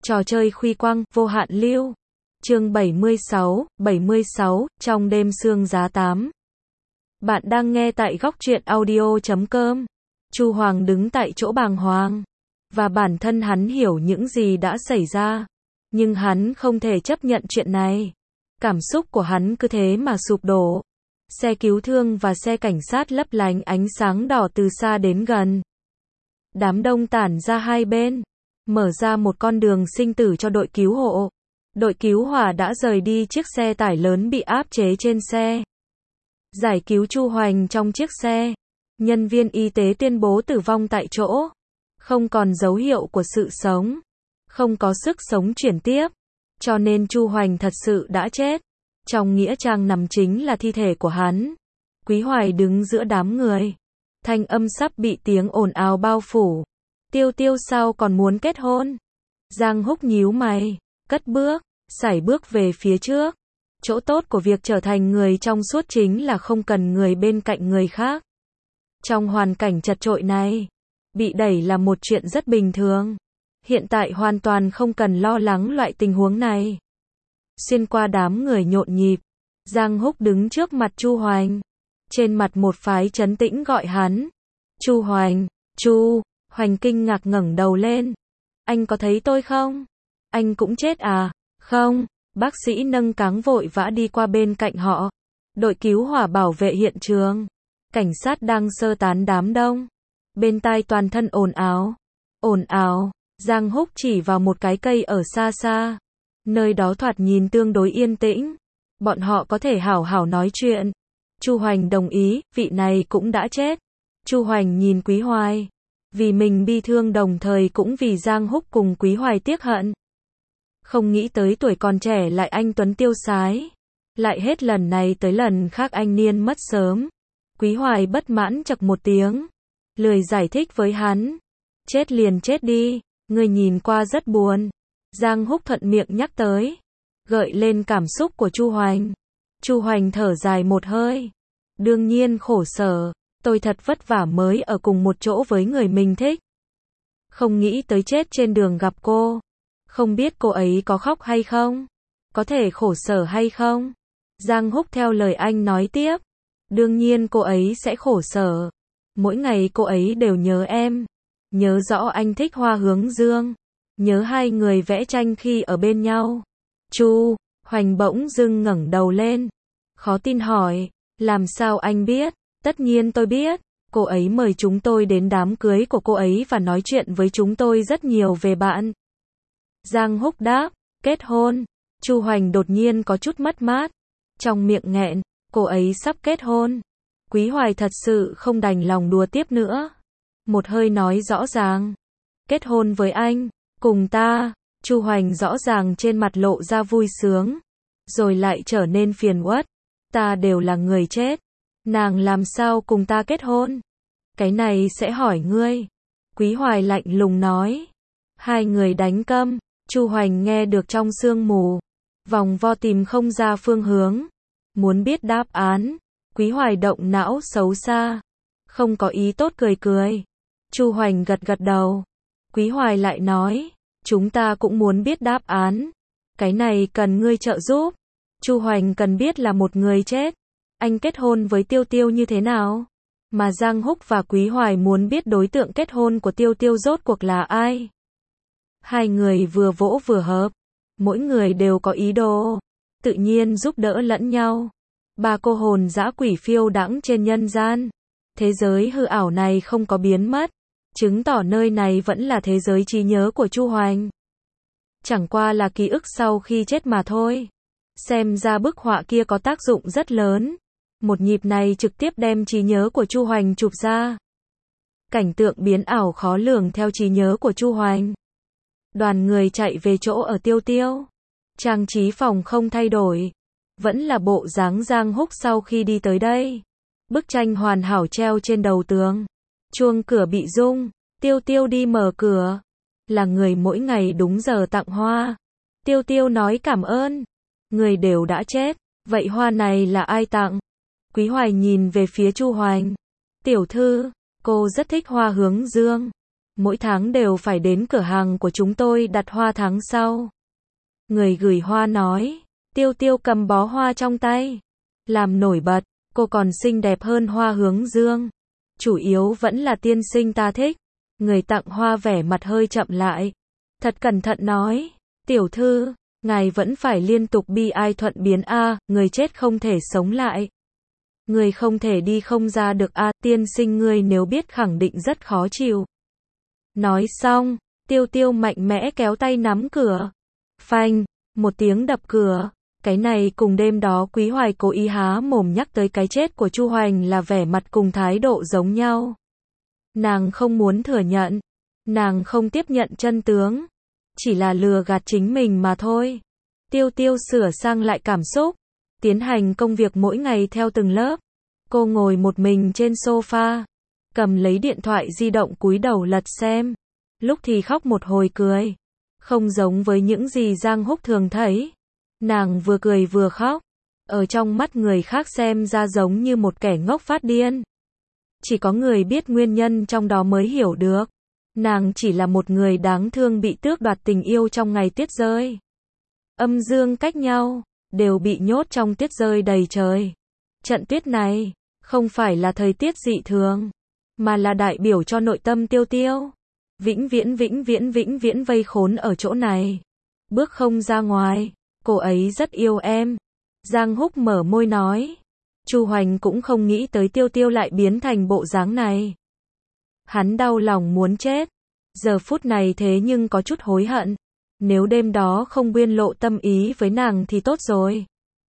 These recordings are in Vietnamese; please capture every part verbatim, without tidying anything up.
Trò chơi khuy quăng, vô hạn lưu. Chương bảy mươi sáu, bảy mươi sáu, trong đêm sương giá tám. Bạn đang nghe tại góc truyện audio chấm com. Chu Hoàng đứng tại chỗ bàng hoàng. Và bản thân hắn hiểu những gì đã xảy ra. Nhưng hắn không thể chấp nhận chuyện này. Cảm xúc của hắn cứ thế mà sụp đổ. Xe cứu thương và xe cảnh sát lấp lánh ánh sáng đỏ từ xa đến gần. Đám đông tản ra hai bên, mở ra một con đường sinh tử cho đội cứu hộ. Đội cứu hỏa đã rời đi chiếc xe tải lớn bị áp chế trên xe. Giải cứu Chu Hoành trong chiếc xe. Nhân viên y tế tuyên bố tử vong tại chỗ. Không còn dấu hiệu của sự sống. Không có sức sống chuyển tiếp. Cho nên Chu Hoành thật sự đã chết. Trong nghĩa trang nằm chính là thi thể của hắn. Quý Hoài đứng giữa đám người. Thanh âm sắp bị tiếng ồn ào bao phủ. Tiêu Tiêu sao còn muốn kết hôn? Giang Húc nhíu mày, cất bước, sải bước về phía trước. Chỗ tốt của việc trở thành người trong suốt chính là không cần người bên cạnh người khác. Trong hoàn cảnh chật chội này, bị đẩy là một chuyện rất bình thường. Hiện tại hoàn toàn không cần lo lắng loại tình huống này. Xuyên qua đám người nhộn nhịp, Giang Húc đứng trước mặt Chu Hoành. Trên mặt một phái trấn tĩnh gọi hắn. Chu Hoành, Chu Hoành kinh ngạc ngẩng đầu lên. Anh có thấy tôi không? Anh cũng chết à? Không. Bác sĩ nâng cáng vội vã đi qua bên cạnh họ. Đội cứu hỏa bảo vệ hiện trường. Cảnh sát đang sơ tán đám đông. Bên tai toàn thân ồn ào. Ồn ào. Giang Húc chỉ vào một cái cây ở xa xa. Nơi đó thoạt nhìn tương đối yên tĩnh. Bọn họ có thể hảo hảo nói chuyện. Chu Hoành đồng ý, vị này cũng đã chết. Chu Hoành nhìn Quý Hoài. Vì mình bi thương đồng thời cũng vì Giang Húc cùng Quý Hoài tiếc hận. Không nghĩ tới tuổi còn trẻ lại anh tuấn tiêu sái. Lại hết lần này tới lần khác anh niên mất sớm. Quý Hoài bất mãn chậc một tiếng. Lười giải thích với hắn. Chết liền chết đi, người nhìn qua rất buồn. Giang Húc thuận miệng nhắc tới. Gợi lên cảm xúc của Chu Hoành. Chu Hoành thở dài một hơi. Đương nhiên khổ sở, tôi thật vất vả mới ở cùng một chỗ với người mình thích. Không nghĩ tới chết trên đường gặp cô. Không biết cô ấy có khóc hay không? Có thể khổ sở hay không? Giang Húc theo lời anh nói tiếp. Đương nhiên cô ấy sẽ khổ sở. Mỗi ngày cô ấy đều nhớ em. Nhớ rõ anh thích hoa hướng dương. Nhớ hai người vẽ tranh khi ở bên nhau. Chu Hoành bỗng dưng ngẩng đầu lên. Khó tin hỏi. Làm sao anh biết? Tất nhiên tôi biết. Cô ấy mời chúng tôi đến đám cưới của cô ấy và nói chuyện với chúng tôi rất nhiều về bạn. Giang Húc đáp. Kết hôn. Chu Hoành đột nhiên có chút mất mát. Trong miệng nghẹn. Cô ấy sắp kết hôn. Quý Hoài thật sự không đành lòng đùa tiếp nữa. Một hơi nói rõ ràng. Kết hôn với anh. Cùng ta. Chu Hoành rõ ràng trên mặt lộ ra vui sướng. Rồi lại trở nên phiền uất. Ta đều là người chết. Nàng làm sao cùng ta kết hôn? Cái này sẽ hỏi ngươi. Quý Hoài lạnh lùng nói. Hai người đánh câm. Chu Hoành nghe được trong sương mù. Vòng vo tìm không ra phương hướng. Muốn biết đáp án. Quý Hoài động não xấu xa. Không có ý tốt cười cười. Chu Hoành gật gật đầu. Quý Hoài lại nói. Chúng ta cũng muốn biết đáp án. Cái này cần ngươi trợ giúp. Chu Hoành cần biết là một người chết. Anh kết hôn với Tiêu Tiêu như thế nào? Mà Giang Húc và Quý Hoài muốn biết đối tượng kết hôn của Tiêu Tiêu rốt cuộc là ai? Hai người vừa vỗ vừa hợp. Mỗi người đều có ý đồ. Tự nhiên giúp đỡ lẫn nhau. Ba cô hồn dã quỷ phiêu đãng trên nhân gian. Thế giới hư ảo này không có biến mất. Chứng tỏ nơi này vẫn là thế giới trí nhớ của Chu Hoành. Chẳng qua là ký ức sau khi chết mà thôi. Xem ra bức họa kia có tác dụng rất lớn. Một nhịp này trực tiếp đem trí nhớ của Chu Hoành chụp ra. Cảnh tượng biến ảo khó lường theo trí nhớ của Chu Hoành. Đoàn người chạy về chỗ ở Tiêu Tiêu. Trang trí phòng không thay đổi. Vẫn là bộ dáng Giang Húc sau khi đi tới đây. Bức tranh hoàn hảo treo trên đầu tường. Chuông cửa bị rung. Tiêu Tiêu đi mở cửa. Là người mỗi ngày đúng giờ tặng hoa. Tiêu Tiêu nói cảm ơn. Người đều đã chết. Vậy hoa này là ai tặng? Quý Hoài nhìn về phía Chu Hoành. Tiểu thư, cô rất thích hoa hướng dương. mỗi tháng đều phải đến cửa hàng của chúng tôi đặt hoa tháng sau. Người gửi hoa nói, Tiêu Tiêu cầm bó hoa trong tay, làm nổi bật, cô còn xinh đẹp hơn Hoa Hướng Dương. Chủ yếu vẫn là tiên sinh ta thích. Người tặng hoa vẻ mặt hơi chậm lại, thật cẩn thận nói, tiểu thư, ngài vẫn phải liên tục bi ai thuận biến a, người chết không thể sống lại. Người không thể đi không ra được a, tiên sinh ngươi nếu biết khẳng định rất khó chịu. Nói xong, Tiêu Tiêu mạnh mẽ kéo tay nắm cửa. Phanh, một tiếng đập cửa. Cái này cùng đêm đó Quý Hoài cố ý há mồm nhắc tới cái chết của Chu Hoành là vẻ mặt cùng thái độ giống nhau. Nàng không muốn thừa nhận, nàng không tiếp nhận chân tướng, chỉ là lừa gạt chính mình mà thôi. Tiêu Tiêu sửa sang lại cảm xúc, tiến hành công việc mỗi ngày theo từng lớp. Cô ngồi một mình trên sofa, cầm lấy điện thoại di động cúi đầu lật xem, lúc thì khóc một hồi cười, không giống với những gì Giang Húc thường thấy. Nàng vừa cười vừa khóc, ở trong mắt người khác xem ra giống như một kẻ ngốc phát điên. Chỉ có người biết nguyên nhân trong đó mới hiểu được. Nàng chỉ là một người đáng thương bị tước đoạt tình yêu trong ngày tuyết rơi. Âm dương cách nhau, đều bị nhốt trong tuyết rơi đầy trời. Trận tuyết này, không phải là thời tiết dị thường, mà là đại biểu cho nội tâm Tiêu Tiêu. Vĩnh viễn vĩnh viễn vĩnh viễn vây khốn ở chỗ này. Bước không ra ngoài, cô ấy rất yêu em. Giang Húc mở môi nói. Chu Hoành cũng không nghĩ tới Tiêu Tiêu lại biến thành bộ dáng này. Hắn đau lòng muốn chết. Giờ phút này thế nhưng có chút hối hận. Nếu đêm đó không biên lộ tâm ý với nàng thì tốt rồi.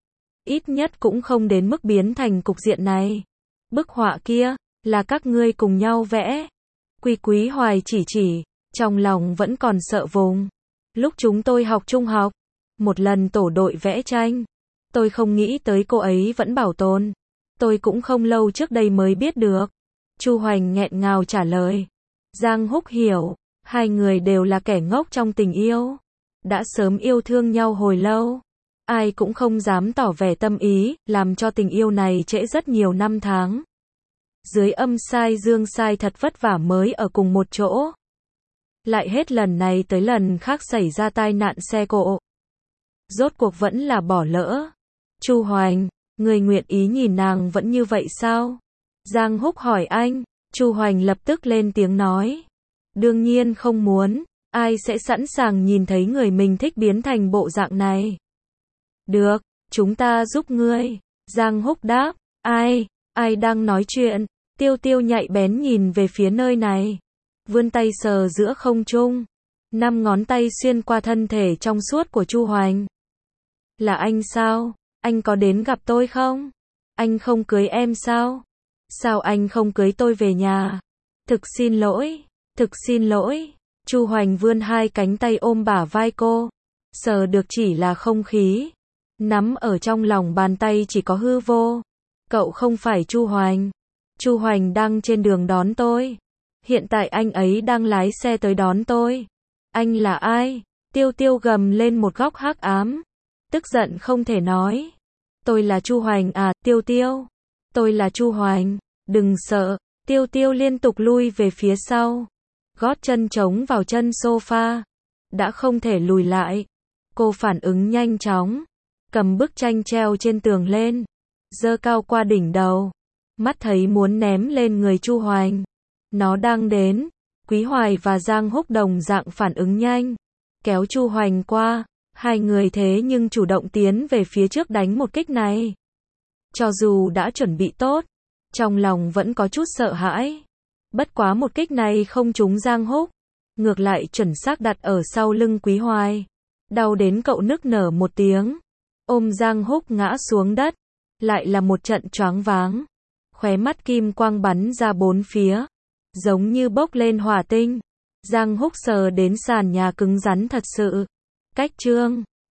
Ít nhất cũng không đến mức biến thành cục diện này. Bức họa kia, là các ngươi cùng nhau vẽ. Quý Quý Hoài chỉ chỉ, trong lòng vẫn còn sợ vùng. Lúc chúng tôi học trung học, một lần tổ đội vẽ tranh. Tôi không nghĩ tới cô ấy vẫn bảo tồn. Tôi cũng không lâu trước đây mới biết được. Chu Hoành nghẹn ngào trả lời. Giang Húc hiểu, hai người đều là kẻ ngốc trong tình yêu. Đã sớm yêu thương nhau hồi lâu. Ai cũng không dám tỏ vẻ tâm ý, làm cho tình yêu này trễ rất nhiều năm tháng. Dưới âm sai dương sai thật vất vả mới ở cùng một chỗ. Lại hết lần này tới lần khác xảy ra tai nạn xe cộ. Rốt cuộc vẫn là bỏ lỡ. Chu Hoành, người nguyện ý nhìn nàng vẫn như vậy sao? Giang Húc hỏi anh. Chu Hoành lập tức lên tiếng nói. Đương nhiên không muốn, ai sẽ sẵn sàng nhìn thấy người mình thích biến thành bộ dạng này. Được, chúng ta giúp ngươi. Giang Húc đáp. Ai, ai đang nói chuyện? Tiêu Tiêu nhạy bén nhìn về phía nơi này. Vươn tay sờ giữa không trung. Năm ngón tay xuyên qua thân thể trong suốt của Chu Hoành. Là anh sao? Anh có đến gặp tôi không? Anh không cưới em sao? Sao anh không cưới tôi về nhà? Thực xin lỗi, thực xin lỗi. Chu Hoành vươn hai cánh tay ôm bả vai cô. Sờ được chỉ là không khí. Nắm ở trong lòng bàn tay chỉ có hư vô. Cậu không phải Chu Hoành. Chu Hoành đang trên đường đón tôi. Hiện tại anh ấy đang lái xe tới đón tôi. Anh là ai? Tiêu Tiêu gầm lên một góc hắc ám. Tức giận không thể nói. Tôi là Chu Hoành à, Tiêu Tiêu. Tôi là Chu Hoành. Đừng sợ. Tiêu Tiêu liên tục lui về phía sau. Gót chân trống vào chân sofa. Đã không thể lùi lại. Cô phản ứng nhanh chóng. Cầm bức tranh treo trên tường lên. Giơ cao qua đỉnh đầu. Mắt thấy muốn ném lên người Chu Hoành. Nó đang đến. Quý Hoài và Giang Húc đồng dạng phản ứng nhanh. Kéo Chu Hoành qua. Hai người thế nhưng chủ động tiến về phía trước đánh một kích này. Cho dù đã chuẩn bị tốt, trong lòng vẫn có chút sợ hãi. Bất quá một kích này không trúng Giang Húc. Ngược lại chuẩn xác đặt ở sau lưng Quý Hoài. Đau đến cậu nức nở một tiếng. Ôm Giang Húc ngã xuống đất. Lại là một trận choáng váng. Khóe mắt kim quang bắn ra bốn phía. Giống như bốc lên hỏa tinh. Giang Húc sờ đến sàn nhà cứng rắn thật sự. Cách chương